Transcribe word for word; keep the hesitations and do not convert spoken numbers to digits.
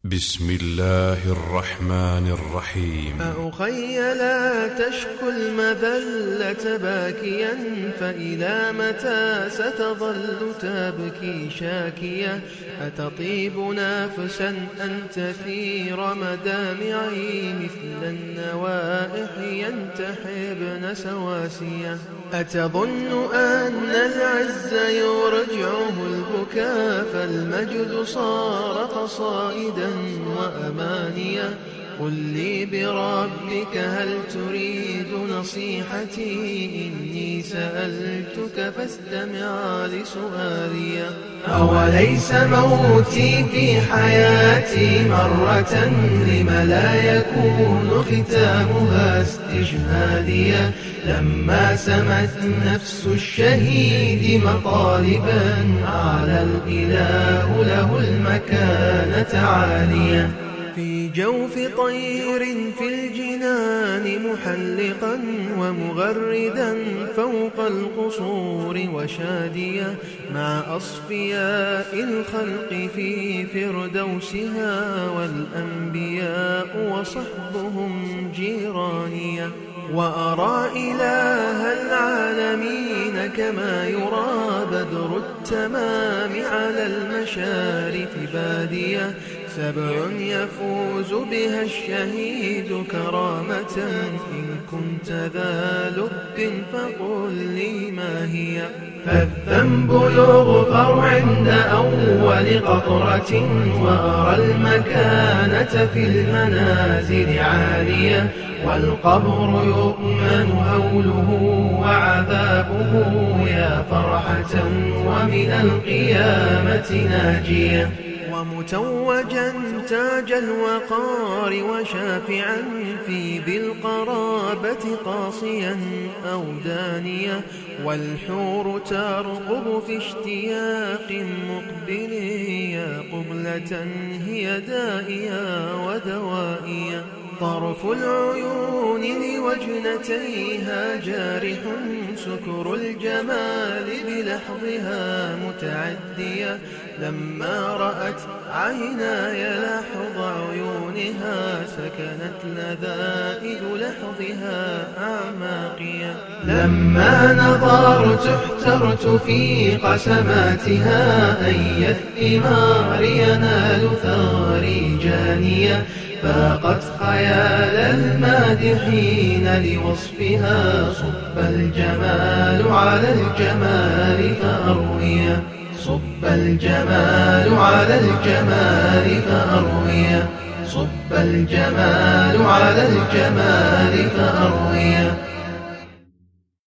بسم الله الرحمن الرحيم. أخي لا تشكو المذلة باكيا، فإلى متى ستظل تبكي شاكيا؟ أتطيب نافسا أن تثير مدامعي مثل النوائح ينتحبن سواسيا؟ أتظن أن العز يرجعه البكاء، فالمجد صار قصائدا وأمانيا؟ قل لي بربك هل تريد نصيحتي؟ إني سألتك فاستمع لسؤالي. أوليس موتي في حياتي مرة، لم لا يكون ختامها استشهاديا؟ لما سمت نفس الشهيد مطالبا، أعلى الإله له المكانة عاليا. في جوف طير في الجنان محلقا، ومغردا فوق القصور وشاديا، مع أصفياء الخلق في فردوسها، والأنبياء وصحبهم جيرانيا. وأرى إله العالمين كما يرى بدر التمام على المشارف بادية، سبع يفوز بها الشهيد كرامة. إن كنت ذا لب فقل لي ما هي؟ فالذنب يغفر عند أول قطرة، وأرى المكانة في المنازل عالية، والقبر يؤمن هوله وعذابه، يا فرحة ومن القيامة ناجية. ومتوجا تاج الوقار، وشافعا في ذي القرابة قاصيا أو دانيا، والحور ترقب في اشتياق مقبل، يا قبلة هي دائيا ودوائيا. طرف العيون لوجنتيها جارح، سكر الجمال بلحظها متعدية، لما رأت عيناي لحظ عيونها، سكنت لذائذ لحظها أعماقيا. لما نظرت احترت في قسماتها، أي الثمار ينال ثاري جانية، فاقت خيال المادحين لوصفها، صب الجمال على الجمال فأرويا، صب الجمال على الجمال فأرويا، صب الجمال على الجمال فأرويا.